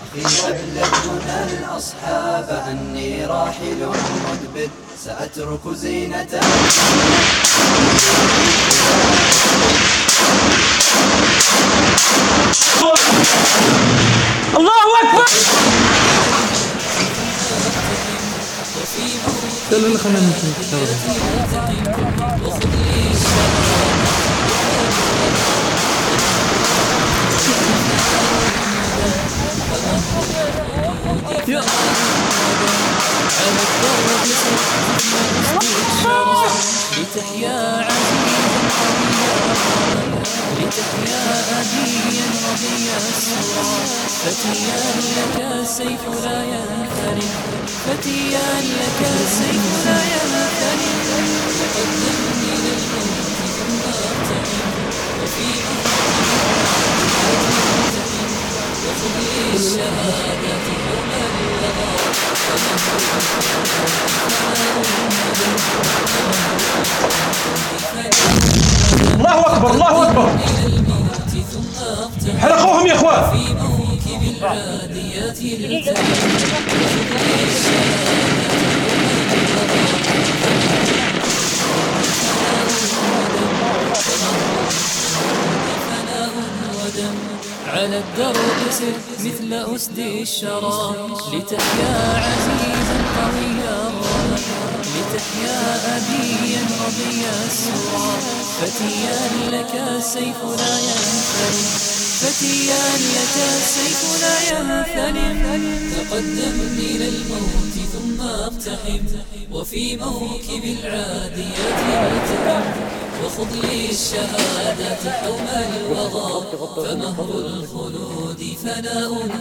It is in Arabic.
أخي أبلغ هنا الأصحاب أني راحل مدبر سأترك زينة الله أكبر. يلا اللي خلينا نمشي. لتحيا عزيزا قويا لتحيا أبيا رضيا السرى فتيا لك السيف لا ينثني فتيا لك السيف لا ينثني تقدمني للموت ثم ارتحم وفي وخذ لي الشهادة يوم اللغى الله أكبر الله أكبر. حرقوهم يا اخوان. على الدرب سر مثل أسد الشرى لتحيا عزيزا قويا لتحيا أبيا رضيا السرى فتيا لك السيف لا ينثني فتيا لك السيف لا ينثني تقدمني للموت ثم اقتحم وفي موكب العاديات التحم وخذ لي الشهادة حوم الوغى فمهر الخلود فناء